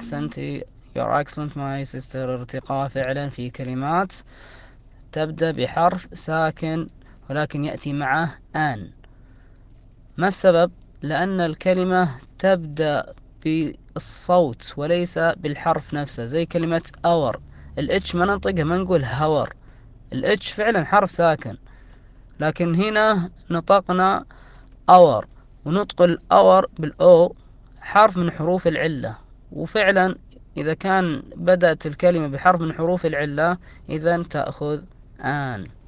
أحسنتي. Your excellent my sister. ارتقاء فعلا في كلمات تبدأ بحرف ساكن ولكن يأتي معه آن. ما السبب؟ لأن الكلمة تبدأ بالصوت وليس بالحرف نفسه، زي كلمة اور، الاتش ما ننطقها، ما نقول هور. الاتش فعلا حرف ساكن، لكن هنا نطقنا اور، ونطق الأور بالأو حرف من حروف العلة. وفعلا إذا كان بدأت الكلمة بحرف من حروف العلة إذن تأخذ آن.